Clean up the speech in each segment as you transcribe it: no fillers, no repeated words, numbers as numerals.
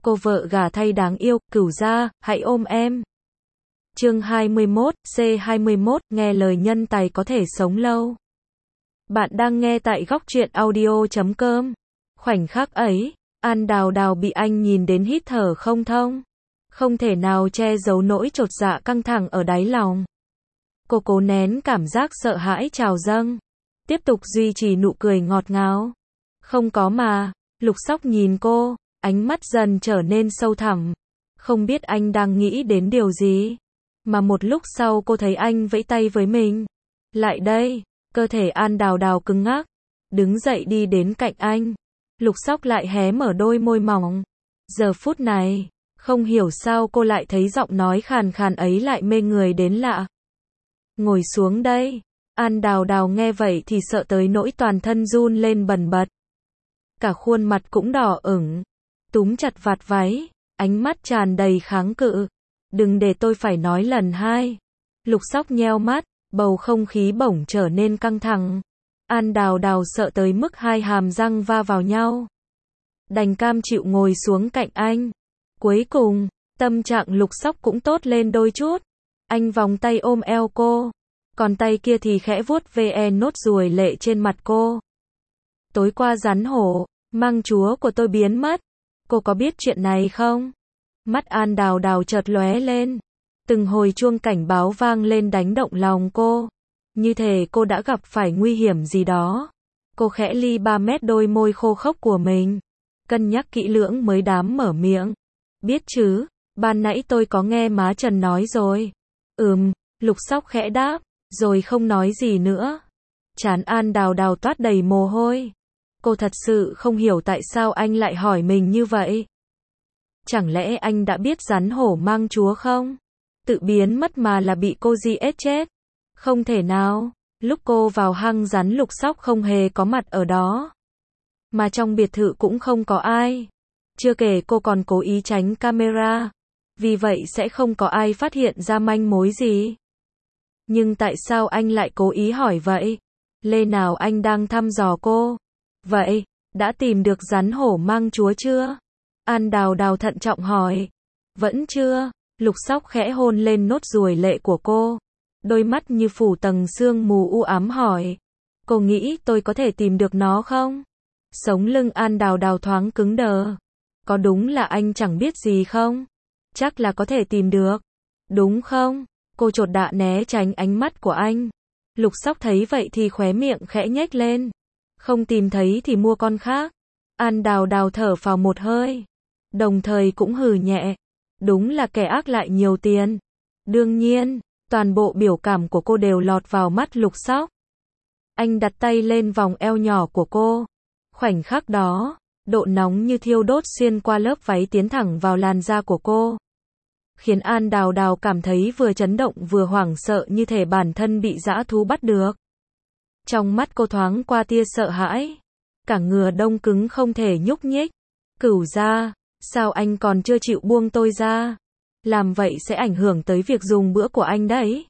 Cô vợ gả thay đáng yêu, Cửu gia, hãy ôm em. Chương 21, C21, nghe lời nhân tài có thể sống lâu. Bạn đang nghe tại góc truyện audio.com. Khoảnh khắc ấy, An Đào Đào bị anh nhìn đến hít thở không thông. Không thể nào che giấu nỗi chột dạ căng thẳng ở đáy lòng. Cô cố nén cảm giác sợ hãi trào dâng. Tiếp tục duy trì nụ cười ngọt ngào. Không có mà, Lục Sóc nhìn cô, ánh mắt dần trở nên sâu thẳm. Không biết anh đang nghĩ đến điều gì. Mà một lúc sau cô thấy anh vẫy tay với mình. Lại đây, cơ thể An Đào Đào cứng ngắc. Đứng dậy đi đến cạnh anh. Lục Sóc lại hé mở đôi môi mỏng. Giờ phút này, không hiểu sao cô lại thấy giọng nói khàn khàn ấy lại mê người đến lạ. Ngồi xuống đây. An Đào Đào nghe vậy thì sợ tới nỗi toàn thân run lên bần bật. Cả khuôn mặt cũng đỏ ửng. Túm chặt vạt váy, ánh mắt tràn đầy kháng cự. Đừng để tôi phải nói lần hai. Lục Sóc nheo mắt, bầu không khí bỗng trở nên căng thẳng. An Đào Đào sợ tới mức hai hàm răng va vào nhau. Đành cam chịu ngồi xuống cạnh anh. Cuối cùng, tâm trạng Lục Sóc cũng tốt lên đôi chút. Anh vòng tay ôm eo cô. Còn tay kia thì khẽ vuốt ve nốt ruồi lệ trên mặt cô. Tối qua rắn hổ, mang chúa của tôi biến mất. Cô có biết chuyện này không? Mắt An Đào Đào chợt lóe lên. Từng hồi chuông cảnh báo vang lên đánh động lòng cô. Như thể cô đã gặp phải nguy hiểm gì đó. Cô khẽ ly 3 mét đôi môi khô khốc của mình. Cân nhắc kỹ lưỡng mới dám mở miệng. Biết chứ, ban nãy tôi có nghe má Trần nói rồi. Lục Sóc khẽ đáp, rồi không nói gì nữa. Trán An Đào Đào toát đầy mồ hôi. Cô thật sự không hiểu tại sao anh lại hỏi mình như vậy. Chẳng lẽ anh đã biết rắn hổ mang chúa không? Tự biến mất mà là bị cô giết chết. Không thể nào, lúc cô vào hang rắn Lục Sóc không hề có mặt ở đó. Mà trong biệt thự cũng không có ai. Chưa kể cô còn cố ý tránh camera. Vì vậy sẽ không có ai phát hiện ra manh mối gì. Nhưng tại sao anh lại cố ý hỏi vậy? Lẽ nào anh đang thăm dò cô? Vậy, đã tìm được rắn hổ mang chúa chưa? An Đào Đào thận trọng hỏi. Vẫn chưa. Lục Sóc khẽ hôn lên nốt ruồi lệ của cô. Đôi mắt như phủ tầng sương mù u ám hỏi. Cô nghĩ tôi có thể tìm được nó không? Sống lưng An Đào Đào thoáng cứng đờ. Có đúng là anh chẳng biết gì không? Chắc là có thể tìm được. Đúng không? Cô chột dạ né tránh ánh mắt của anh. Lục Sóc thấy vậy thì khóe miệng khẽ nhếch lên. Không tìm thấy thì mua con khác. An Đào Đào thở phào một hơi. Đồng thời cũng hừ nhẹ. Đúng là kẻ ác lại nhiều tiền. Đương nhiên, toàn bộ biểu cảm của cô đều lọt vào mắt Lục Sóc. Anh đặt tay lên vòng eo nhỏ của cô. Khoảnh khắc đó, độ nóng như thiêu đốt xuyên qua lớp váy tiến thẳng vào làn da của cô. Khiến An Đào Đào cảm thấy vừa chấn động vừa hoảng sợ như thể bản thân bị dã thú bắt được. Trong mắt cô thoáng qua tia sợ hãi. Cả người đông cứng không thể nhúc nhích. Cửu gia, sao anh còn chưa chịu buông tôi ra? Làm vậy sẽ ảnh hưởng tới việc dùng bữa của anh đấy.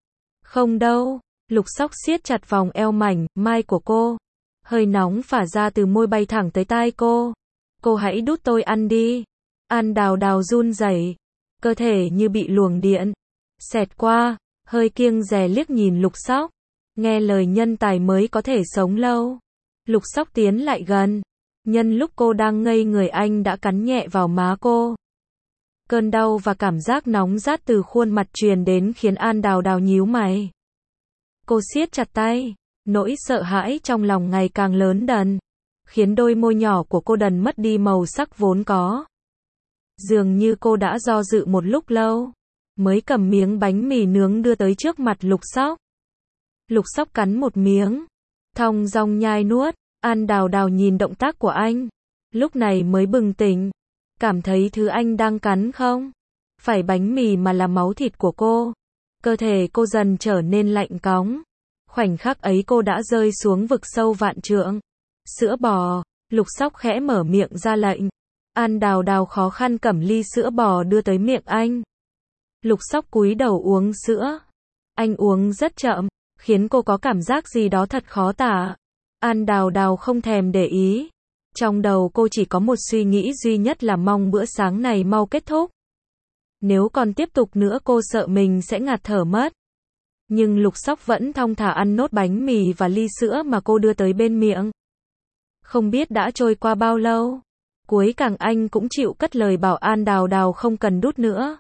Không đâu. Lục Sóc siết chặt vòng eo mảnh mai của cô. Hơi nóng phả ra từ môi bay thẳng tới tai cô. Cô hãy đút tôi ăn đi. An Đào Đào run rẩy. Cơ thể như bị luồng điện xẹt qua, hơi kiêng dè liếc nhìn Lục Sóc. Nghe lời nhân tài mới có thể sống lâu. Lục Sóc tiến lại gần. Nhân lúc cô đang ngây người anh đã cắn nhẹ vào má cô. Cơn đau và cảm giác nóng rát từ khuôn mặt truyền đến khiến An Đào Đào nhíu mày. Cô siết chặt tay. Nỗi sợ hãi trong lòng ngày càng lớn dần. Khiến đôi môi nhỏ của cô dần mất đi màu sắc vốn có. Dường như cô đã do dự một lúc lâu. Mới cầm miếng bánh mì nướng đưa tới trước mặt Lục Sóc. Lục Sóc cắn một miếng. Thong dong nhai nuốt. An Đào Đào nhìn động tác của anh. Lúc này mới bừng tỉnh. Cảm thấy thứ anh đang cắn không? Phải bánh mì mà là máu thịt của cô. Cơ thể cô dần trở nên lạnh cóng. Khoảnh khắc ấy cô đã rơi xuống vực sâu vạn trượng. Sữa bò. Lục Sóc khẽ mở miệng ra lệnh. An Đào Đào khó khăn cầm ly sữa bò đưa tới miệng anh. Lục Sóc cúi đầu uống sữa. Anh uống rất chậm, khiến cô có cảm giác gì đó thật khó tả. An Đào Đào không thèm để ý. Trong đầu cô chỉ có một suy nghĩ duy nhất là mong bữa sáng này mau kết thúc. Nếu còn tiếp tục nữa cô sợ mình sẽ ngạt thở mất. Nhưng Lục Sóc vẫn thong thả ăn nốt bánh mì và ly sữa mà cô đưa tới bên miệng. Không biết đã trôi qua bao lâu. Cuối cùng anh cũng chịu cất lời bảo An Đào Đào không cần đút nữa.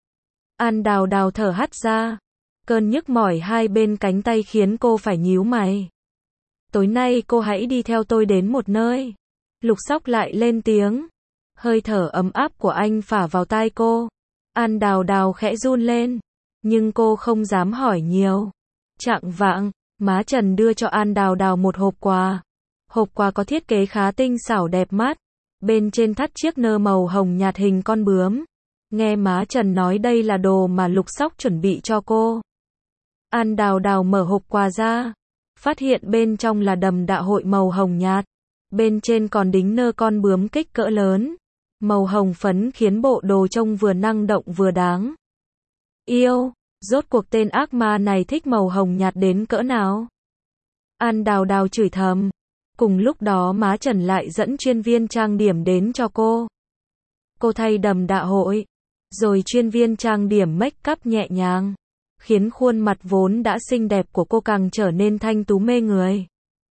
An Đào Đào thở hắt ra. Cơn nhức mỏi hai bên cánh tay khiến cô phải nhíu mày. Tối nay cô hãy đi theo tôi đến một nơi. Lục Sóc lại lên tiếng. Hơi thở ấm áp của anh phả vào tai cô. An Đào Đào khẽ run lên. Nhưng cô không dám hỏi nhiều. Chạng vạng, má Trần đưa cho An Đào Đào một hộp quà. Hộp quà có thiết kế khá tinh xảo đẹp mắt. Bên trên thắt chiếc nơ màu hồng nhạt hình con bướm. Nghe má Trần nói đây là đồ mà Lục Sóc chuẩn bị cho cô. An Đào Đào mở hộp quà ra. Phát hiện bên trong là đầm đạ hội màu hồng nhạt. Bên trên còn đính nơ con bướm kích cỡ lớn. Màu hồng phấn khiến bộ đồ trông vừa năng động vừa đáng yêu. Rốt cuộc tên ác ma này thích màu hồng nhạt đến cỡ nào? An Đào Đào chửi thầm. Cùng lúc đó má Trần lại dẫn chuyên viên trang điểm đến cho cô. Cô thay đầm đạ hội. Rồi chuyên viên trang điểm make up nhẹ nhàng. Khiến khuôn mặt vốn đã xinh đẹp của cô càng trở nên thanh tú mê người.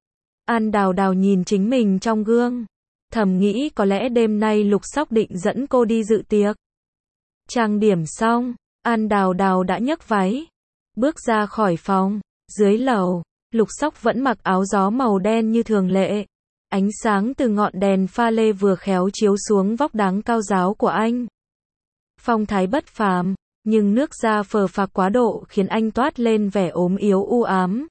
An Đào Đào nhìn chính mình trong gương. Thầm nghĩ có lẽ đêm nay Lục Sóc định dẫn cô đi dự tiệc. Trang điểm xong, An Đào Đào đã nhấc váy. Bước ra khỏi phòng. Dưới lầu, Lục Sóc vẫn mặc áo gió màu đen như thường lệ. Ánh sáng từ ngọn đèn pha lê vừa khéo chiếu xuống vóc dáng cao ráo của anh. Phong thái bất phàm, nhưng nước da phờ phạc quá độ khiến anh toát lên vẻ ốm yếu u ám.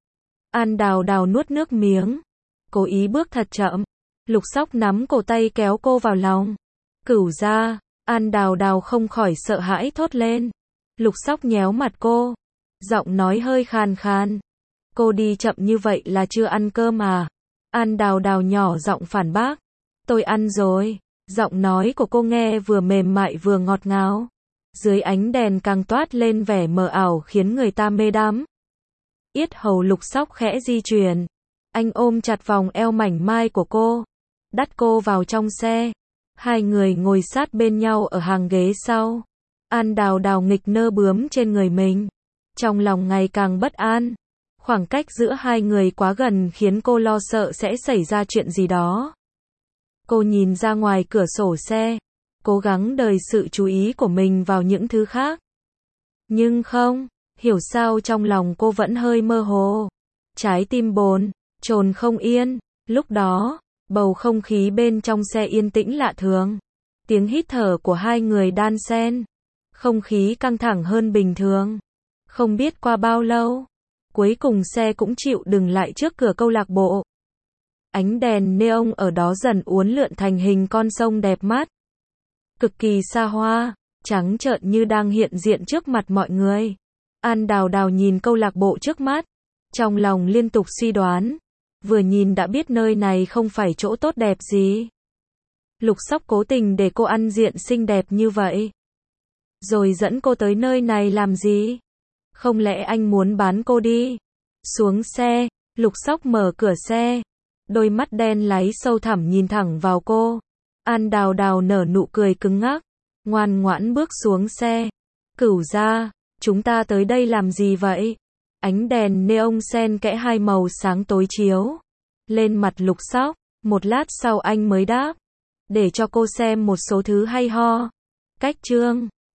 An Đào Đào nuốt nước miếng. Cố ý bước thật chậm. Lục Sóc nắm cổ tay kéo cô vào lòng. Cửu gia. An Đào Đào không khỏi sợ hãi thốt lên. Lục Sóc nhéo mặt cô. Giọng nói hơi khàn khàn. Cô đi chậm như vậy là chưa ăn cơm à? An Đào Đào nhỏ giọng phản bác. Tôi ăn rồi. Giọng nói của cô nghe vừa mềm mại vừa ngọt ngào. Dưới ánh đèn càng toát lên vẻ mờ ảo khiến người ta mê đắm. Yết hầu Lục Sóc khẽ di chuyển. Anh ôm chặt vòng eo mảnh mai của cô. Dắt cô vào trong xe. Hai người ngồi sát bên nhau ở hàng ghế sau. An Đào Đào nghịch nơ bướm trên người mình. Trong lòng ngày càng bất an. Khoảng cách giữa hai người quá gần khiến cô lo sợ sẽ xảy ra chuyện gì đó. Cô nhìn ra ngoài cửa sổ xe. Cố gắng dời sự chú ý của mình vào những thứ khác. Nhưng không, hiểu sao trong lòng cô vẫn hơi mơ hồ. Trái tim bồn chồn không yên. Lúc đó, bầu không khí bên trong xe yên tĩnh lạ thường. Tiếng hít thở của hai người đan xen. Không khí căng thẳng hơn bình thường. Không biết qua bao lâu, cuối cùng xe cũng chịu dừng lại trước cửa câu lạc bộ. Ánh đèn neon ở đó dần uốn lượn thành hình con sông đẹp mắt. Cực kỳ xa hoa, trắng trợn như đang hiện diện trước mặt mọi người. An Đào Đào nhìn câu lạc bộ trước mắt. Trong lòng liên tục suy đoán. Vừa nhìn đã biết nơi này không phải chỗ tốt đẹp gì. Lục Sóc cố tình để cô ăn diện xinh đẹp như vậy. Rồi dẫn cô tới nơi này làm gì? Không lẽ anh muốn bán cô đi? Xuống xe, Lục Sóc mở cửa xe. Đôi mắt đen láy sâu thẳm nhìn thẳng vào cô. An Đào Đào nở nụ cười cứng ngắc. Ngoan ngoãn bước xuống xe. Cửu gia, chúng ta tới đây làm gì vậy? Ánh đèn neon xen kẽ hai màu sáng tối chiếu lên mặt Lục Sóc. Một lát sau anh mới đáp. Để cho cô xem một số thứ hay ho. Cách chương